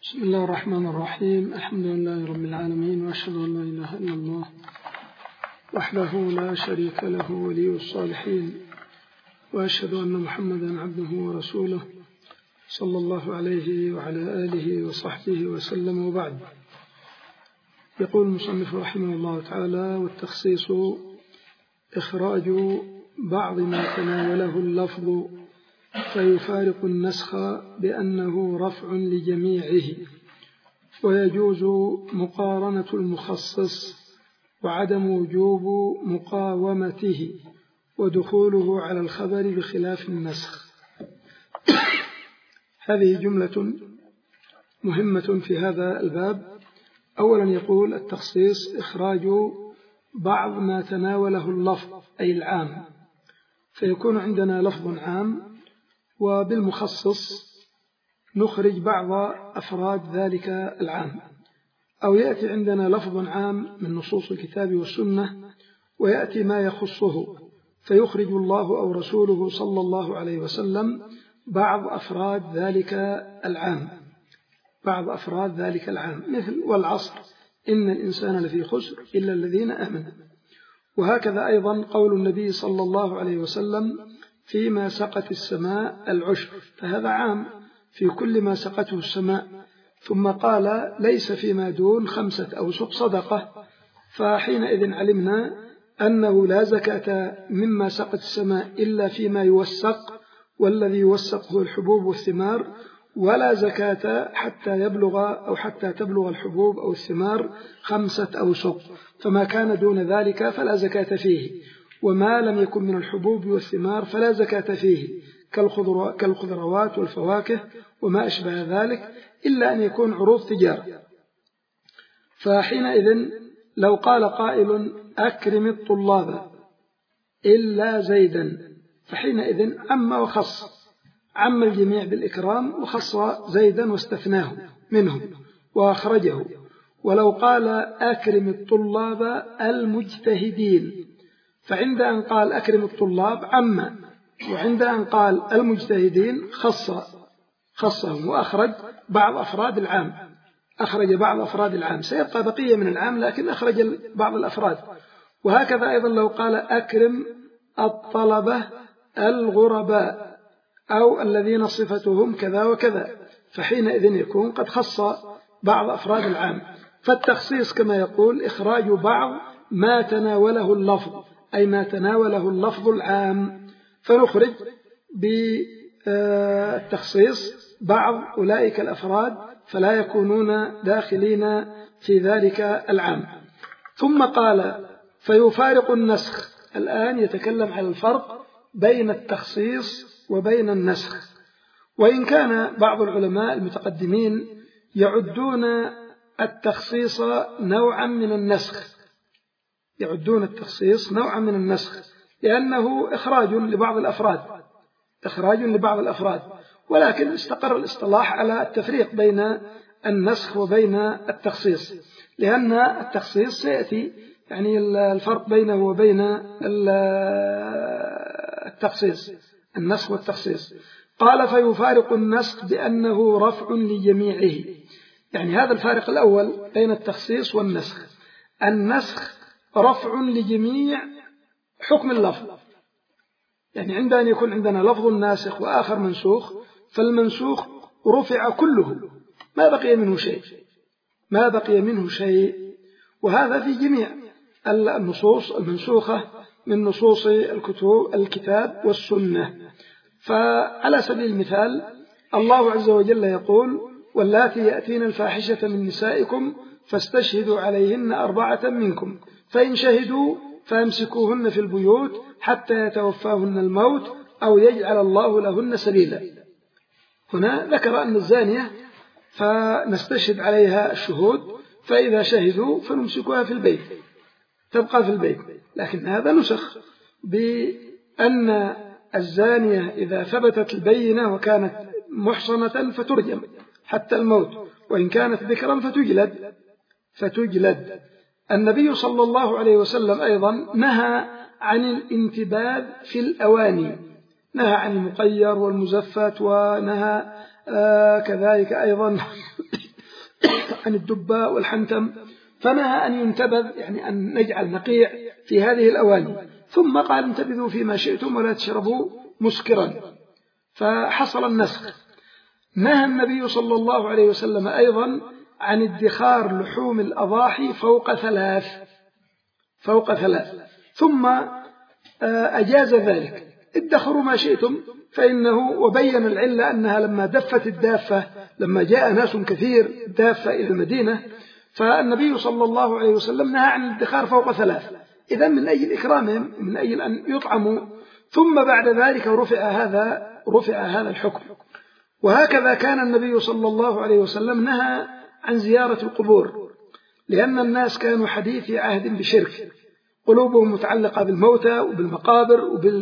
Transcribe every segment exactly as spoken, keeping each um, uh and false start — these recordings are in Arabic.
بسم الله الرحمن الرحيم. الحمد لله رب العالمين، وأشهد أن لا إله إلا الله وحده لا شريك له ولي الصالحين، وأشهد أن محمدا عبده ورسوله صلى الله عليه وعلى آله وصحبه وسلم، وبعد. يقول المصنف رحمه الله تعالى: والتخصيص إخراج بعض ما تناوله اللفظ فيفارق النسخ بأنه رفع لجميعه، ويجوز مقارنة المخصص وعدم وجوب مقاومته ودخوله على الخبر بخلاف النسخ. هذه جملة مهمة في هذا الباب. أولا يقول: التخصيص إخراج بعض ما تناوله اللفظ أي العام، فيكون عندنا لفظ عام وبالمخصص نخرج بعض أفراد ذلك العام، أو يأتي عندنا لفظ عام من نصوص الكتاب والسنة ويأتي ما يخصه فيخرج الله أو رسوله صلى الله عليه وسلم بعض أفراد ذلك العام بعض أفراد ذلك العام مثل: والعصر إن الإنسان لفي خسر إلا الذين آمنوا. وهكذا أيضا قول النبي صلى الله عليه وسلم: فيما سقت السماء العشر، فهذا عام في كل ما سقته السماء. ثم قال: ليس فيما دون خمسة أوسق صدقة، فحينئذ علمنا أنه لا زكاة مما سقت السماء إلا فيما يوسق، والذي يوسق هو الحبوب والثمار، ولا زكاة حتى يبلغ أو حتى تبلغ الحبوب أو الثمار خمسة أوسق، فما كان دون ذلك فلا زكاة فيه، وما لم يكن من الحبوب والثمار فلا زكاة فيه كالخضروات والفواكه وما أشبه ذلك، إلا أن يكون عروض تجارة. فحينئذ لو قال قائل: أكرم الطلاب إلا زيدا، فحينئذ عم وخص، عم الجميع بالإكرام وخص زيدا واستثناه منهم وأخرجه. ولو قال: أكرم الطلاب المجتهدين، فعند أن قال أكرم الطلاب عم، وعند أن قال المجتهدين خص خصهم وأخرج بعض أفراد العام أخرج بعض أفراد العام سيبقى بقية من العام لكن أخرج بعض الأفراد. وهكذا أيضا لو قال: أكرم الطلبة الغرباء أو الذين صفتهم كذا وكذا، فحينئذ يكون قد خص بعض أفراد العام. فالتخصيص كما يقول إخراج بعض ما تناوله اللفظ، أي ما تناوله اللفظ العام، فنخرج بالتخصيص بعض أولئك الأفراد فلا يكونون داخلين في ذلك العام. ثم قال: فيفارق النسخ. الآن يتكلم على الفرق بين التخصيص وبين النسخ. وإن كان بعض العلماء المتقدمين يعدون التخصيص نوعا من النسخ يعدون التخصيص نوعا من النسخ لأنه إخراج لبعض الأفراد إخراج لبعض الأفراد ولكن استقر الاصطلاح على التفريق بين النسخ وبين التخصيص، لأن التخصيص سيأتي يعني الفرق بينه وبين التخصيص النسخ والتخصيص. قال: فيفارق النسخ بأنه رفع لجميعه، يعني هذا الفارق الأول بين التخصيص والنسخ. النسخ رفع لجميع حكم اللفظ، يعني عند أن يكون عندنا لفظ ناسخ وآخر منسوخ، فالمنسوخ رفع كله، ما بقي منه شيء ما بقي منه شيء وهذا في جميع النصوص المنسوخة من نصوص الكتب الكتاب والسنة. فعلى سبيل المثال الله عز وجل يقول: واللاتي يأتين الفاحشة من نسائكم فاستشهدوا عليهن أربعة منكم، فإن شهدوا فامسكوهن في البيوت حتى يتوفاهن الموت أو يجعل الله لهن سبيلا. هنا ذكر أن الزانية فنستشهد عليها الشهود، فإذا شهدوا فنمسكوها في البيت تبقى في البيت، لكن هذا نسخ بأن الزانية إذا ثبتت البينة وكانت محصنة فترجم حتى الموت، وإن كانت ذكرا فتجلد فتجلد النبي صلى الله عليه وسلم أيضا نهى عن الانتباذ في الأواني، نهى عن المقير والمزفت، ونهى آه كذلك أيضا عن الدباء والحنتم، فنهى أن ينتبذ، يعني أن نجعل نقيع في هذه الأواني، ثم قال انتبذوا فيما شئتم ولا تشربوا مسكرا، فحصل النسخ. نهى النبي صلى الله عليه وسلم أيضا عن ادخار لحوم الأضاحي فوق ثلاث فوق ثلاث ثم أجاز ذلك، ادخروا ما شئتم فإنه، وبين العلة أنها لما دفت الدافة، لما جاء ناس كثير دافة إلى المدينة، فالنبي صلى الله عليه وسلم نهى عن الادخار فوق ثلاث، إذن من أجل إكرامهم، من أجل أن يطعموا، ثم بعد ذلك رفع هذا رفع هذا الحكم. وهكذا كان النبي صلى الله عليه وسلم نهى عن زيارة القبور، لأن الناس كانوا حديثي عهد بشرك، قلوبهم متعلقة بالموتى وبالمقابر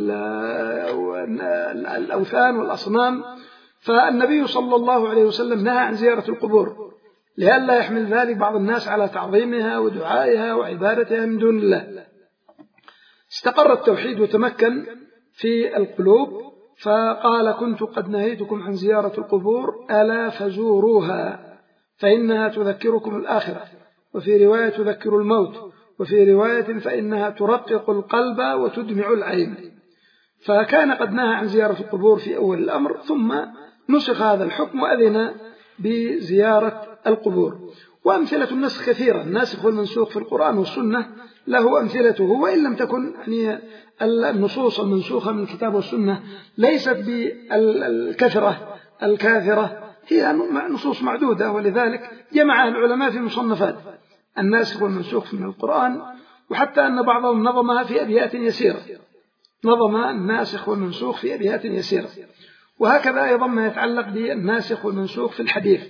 وبالأوثان والأصنام، فالنبي صلى الله عليه وسلم نهى عن زيارة القبور لئلا يحمل ذلك بعض الناس على تعظيمها ودعائها وعبادتها من دون الله. استقر التوحيد وتمكن في القلوب، فقال كنت قد نهيتكم عن زيارة القبور ألا فزوروها فإنها تذكركم الآخرة، وفي رواية تذكر الموت، وفي رواية فإنها ترقق القلب وتدمع العين. فكان قد نهى عن زيارة القبور في أول الأمر، ثم نسخ هذا الحكم وأذن بزيارة القبور. وأمثلة النسخ كثيرة، الناسخ والمنسوخ في القرآن والسنة له أمثلته، وإن لم تكن يعني النصوص المنسوخة من الكتاب والسنة ليست بالكثرة الكاثرة، هي نصوص معدودة، ولذلك جمع العلماء في مصنفات الناسخ والمنسوخ من القرآن، وحتى أن بعضهم نظمها في أبيات يسيرة، نظم الناسخ والمنسوخ في أبيات يسيرة. وهكذا أيضا ما يتعلق بالناسخ والمنسوخ في الحديث.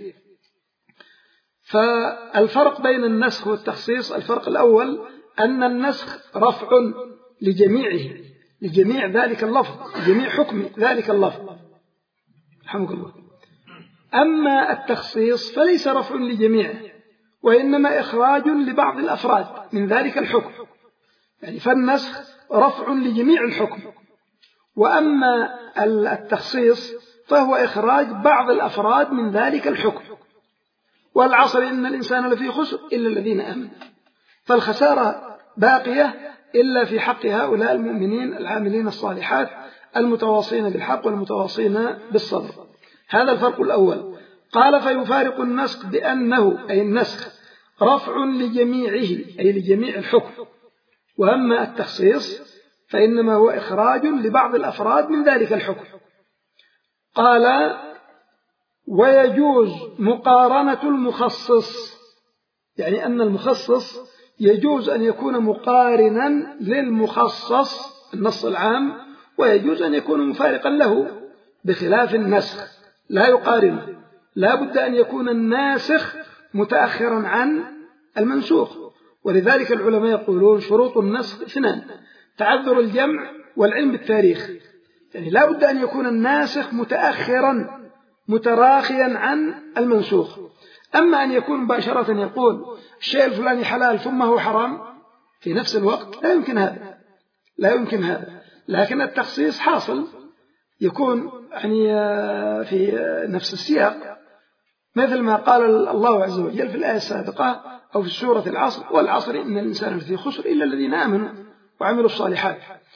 فالفرق بين النسخ والتخصيص، الفرق الأول أن النسخ رفع لجميعه، لجميع ذلك اللفظ، لجميع حكم ذلك اللفظ، الحمد لله. أما التخصيص فليس رفع لجميعه، وإنما إخراج لبعض الأفراد من ذلك الحكم، يعني فالنسخ رفع لجميع الحكم، وأما التخصيص فهو إخراج بعض الأفراد من ذلك الحكم. والعصر إن الإنسان لفي خسر إلا الذين آمنوا، فالخسارة باقية إلا في حق هؤلاء المؤمنين العاملين الصالحات المتواصين بالحق والمتواصين بالصبر. هذا الفرق الأول. قال فيفارق النسخ بأنه، أي النسخ رفع لجميعه، أي لجميع الحكم، وأما التخصيص فإنما هو إخراج لبعض الأفراد من ذلك الحكم. قال ويجوز مقارنة المخصص، يعني أن المخصص يجوز أن يكون مقارنا للمخصص النص العام، ويجوز أن يكون مفارقا له، بخلاف النسخ لا يقارن، لا بد أن يكون الناسخ متأخرا عن المنسوخ. ولذلك العلماء يقولون شروط النسخ اثنان: تعذر الجمع والعلم بالتاريخ، يعني لا بد أن يكون الناسخ متأخرا متراخيا عن المنسوخ. أما أن يكون مباشرة يقول الشيء الفلاني حلال ثم هو حرام في نفس الوقت، لا يمكن هذا، لا يمكن هذا. لكن التخصيص حاصل، يكون يعني في نفس السياق، مثل ما قال الله عز وجل في الآية السابقة أو في سورة العصر: والعصر إن الإنسان لفي خسر إلا الذين آمنوا وعملوا الصالحات.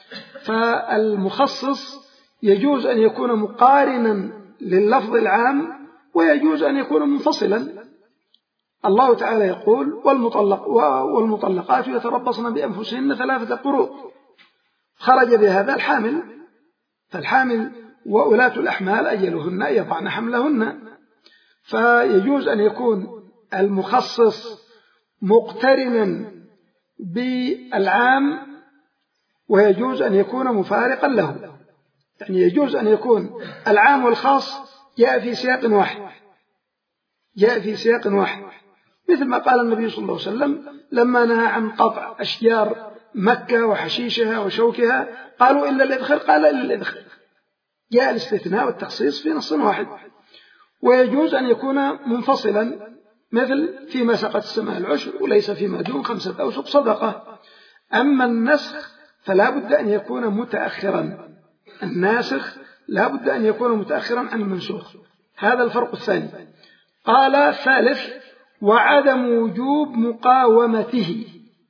فالمخصص يجوز أن يكون مقارنا لللفظ العام، ويجوز أن يكون منفصلا. الله تعالى يقول: والمطلق والمطلقات يتربصن بأنفسهن ثلاثة قروء، خرج بهذا الحامل، فالحامل وأولاة الأحمال أجلهن أن يضعن حملهن. فيجوز أن يكون المخصص مقترنا بالعام، ويجوز أن يكون مفارقا له، يعني يجوز أن يكون العام والخاص جاء في سياق واحد، جاء في سياق واحد، مثل ما قال النبي صلى الله عليه وسلم لما نهى عن قطع أشجار مكة وحشيشها وشوكها، قالوا إلا الإذخر، قال إلا الإذخر، جاء الاستثناء والتخصيص في نص واحد. ويجوز أن يكون منفصلا، مثل فيما سقت السماء العشر وليس فيما دون خمسة أوسق صدقة. أما النسخ فلا بد أن يكون متأخرا، الناسخ لا بد أن يكون متأخرا عن المنسوخ. هذا الفرق الثاني. قال ثالث: وعدم وجوب مقاومته.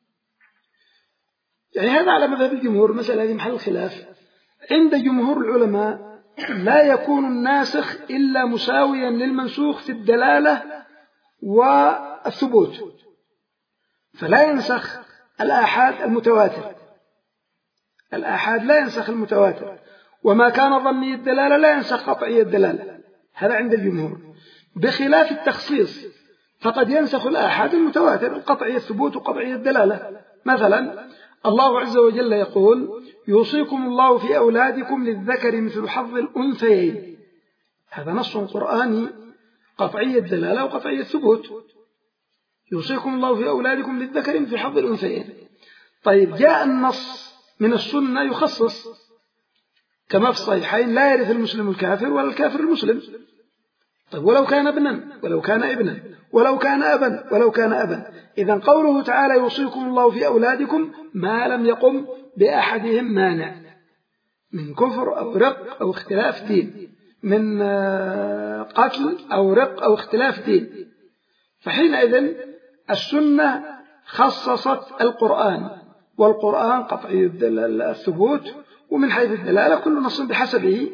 يعني هذا على مذهب الجمهور، المسألة هذه محل خلاف عند جمهور العلماء. لا يكون الناسخ إلا مساويا للمنسوخ في الدلالة والثبوت، فلا ينسخ الآحاد المتواتر، الآحاد لا ينسخ المتواتر، وما كان ظني الدلالة لا ينسخ قطعي الدلالة، هذا عند الجمهور. بخلاف التخصيص فقد ينسخ الآحاد المتواتر، قطعي الثبوت وقطعي الدلالة. مثلا الله عز وجل يقول يوصيكم الله في أولادكم للذكر مثل حظ الأنثيين، هذا نص قرآني قطعي الدلالة وقطعي الثبوت، يوصيكم الله في أولادكم للذكر مثل حظ الأنثيين. طيب جاء النص من السنة يخصص، كما في الصحيحين لا يرث المسلم الكافر ولا الكافر المسلم. طيب ولو كان ابنا ولو كان ابنا ولو كان أبا ولو كان أبا، إذن قوله تعالى يوصيكم الله في أولادكم ما لم يقم بأحدهم مانع من كفر أو رق أو اختلاف دين، من قتل أو رق أو اختلاف دين، فحينئذ السنة خصصت القرآن، والقرآن قطعي الثبوت، ومن حيث الدلالة كل نص بحسبه.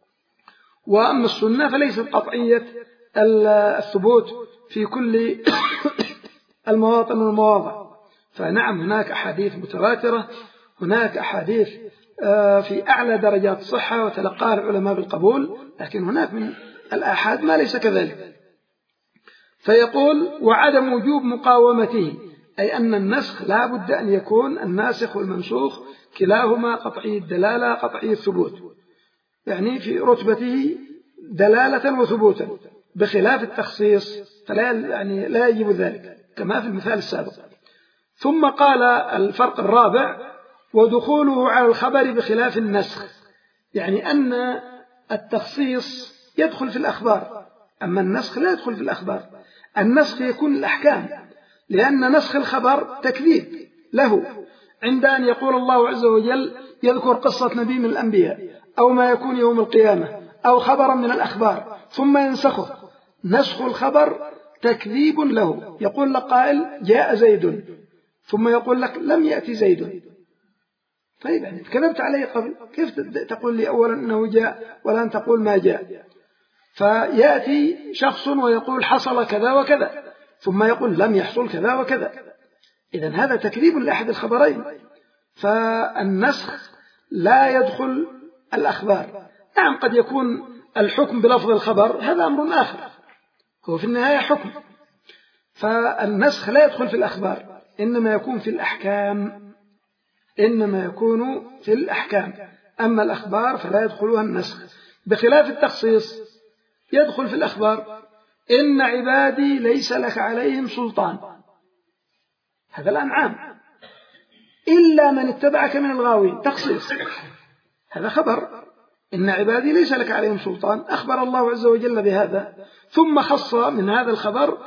وأما السنة فليست قطعية الثبوت في كل المواطن والمواضع. فنعم هناك أحاديث متواترة، هناك أحاديث في أعلى درجات الصحة وتلقاها العلماء بالقبول، لكن هناك من الآحاد ما ليس كذلك. فيقول وعدم وجوب مقاومته، أي أن النسخ لا بد أن يكون الناسخ والمنسوخ كلاهما قطعي الدلالة قطعي الثبوت، يعني في رتبته دلالة وثبوتا، بخلاف التخصيص فلا يعني لا يجب ذلك كما في المثال السابق. ثم قال الفرق الرابع ودخوله على الخبر بخلاف النسخ، يعني أن التخصيص يدخل في الأخبار، أما النسخ لا يدخل في الأخبار. النسخ يكون الأحكام، لأن نسخ الخبر تكذيب له، عند أن يقول الله عز وجل يذكر قصة نبي من الأنبياء أو ما يكون يوم القيامة أو خبرا من الأخبار ثم ينسخه. نسخ الخبر تكذيب له، يقول لك قائل جاء زيد ثم يقول لك لم يأتي زيد. طيب يعني كذبت علي قبل، كيف تقول لي أولا أنه جاء ولا أن تقول ما جاء؟ فيأتي شخص ويقول حصل كذا وكذا ثم يقول لم يحصل كذا وكذا، إذن هذا تكذيب لأحد الخبرين. فالنسخ لا يدخل الأخبار. نعم قد يكون الحكم بلفظ الخبر، هذا أمر آخر، هو في النهاية حكم. فالنسخ لا يدخل في الأخبار، إنما يكون في الأحكام، إنما يكون في الأحكام. أما الأخبار فلا يدخلها النسخ، بخلاف التخصيص يدخل في الأخبار. إن عبادي ليس لك عليهم سلطان، هذا الأنعام، إلا من اتبعك من الغاوين، تخصيص، هذا خبر. إن عبادي ليس لك عليهم سلطان، أخبر الله عز وجل بهذا، ثم خص من هذا الخبر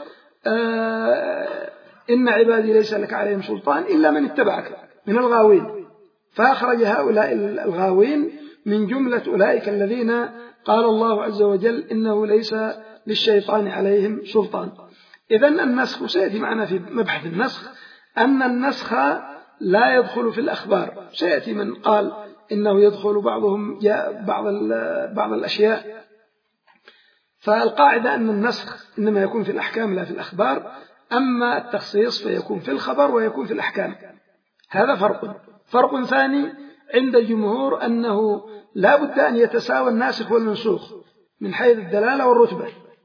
آه إن عبادي ليس لك عليهم سلطان إلا من اتبعك من الغاوين، فأخرج هؤلاء الغاوين من جملة أولئك الذين قال الله عز وجل إنه ليس للشيطان عليهم سلطان. إذن النسخ، سيأتي معنا في مبحث النسخ أن النسخ لا يدخل في الأخبار. سيأتي من قال إنه يدخل بعضهم بعض بعض الأشياء. فالقاعدة أن النسخ إنما يكون في الأحكام لا في الأخبار، أما التخصيص فيكون في الخبر ويكون في الأحكام. هذا فرق. فرق ثاني عند الجمهور أنه لا بد أن يتساوى الناسخ والمنسوخ من حيث الدلالة والرتبة،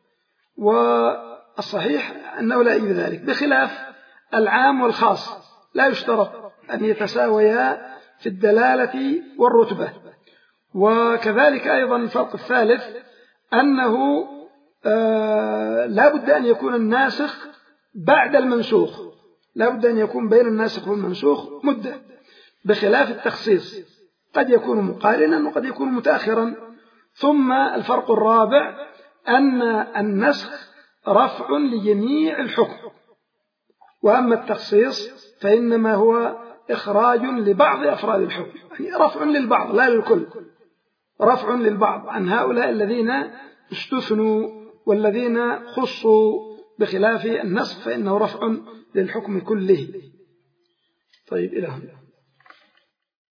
والصحيح أنه لا يجب ذلك، بخلاف العام والخاص لا يشترط أن يتساويا في الدلالة والرتبة. وكذلك أيضا الفرق الثالث أنه آه لا بد أن يكون الناسخ بعد المنسوخ، لا بد أن يكون بين الناسخ والمنسوخ مدة، بخلاف التخصيص قد يكون مقارنا وقد يكون متأخرا. ثم الفرق الرابع أن النسخ رفع لجميع الحكم، وأما التخصيص فإنما هو إخراج لبعض أفراد الحكم، يعني رفع للبعض لا للكل، رفع للبعض عن هؤلاء الذين استثنوا والذين خصوا بخلاف النسخ فإنه رفع للحكم كله. طيب إلى هنا.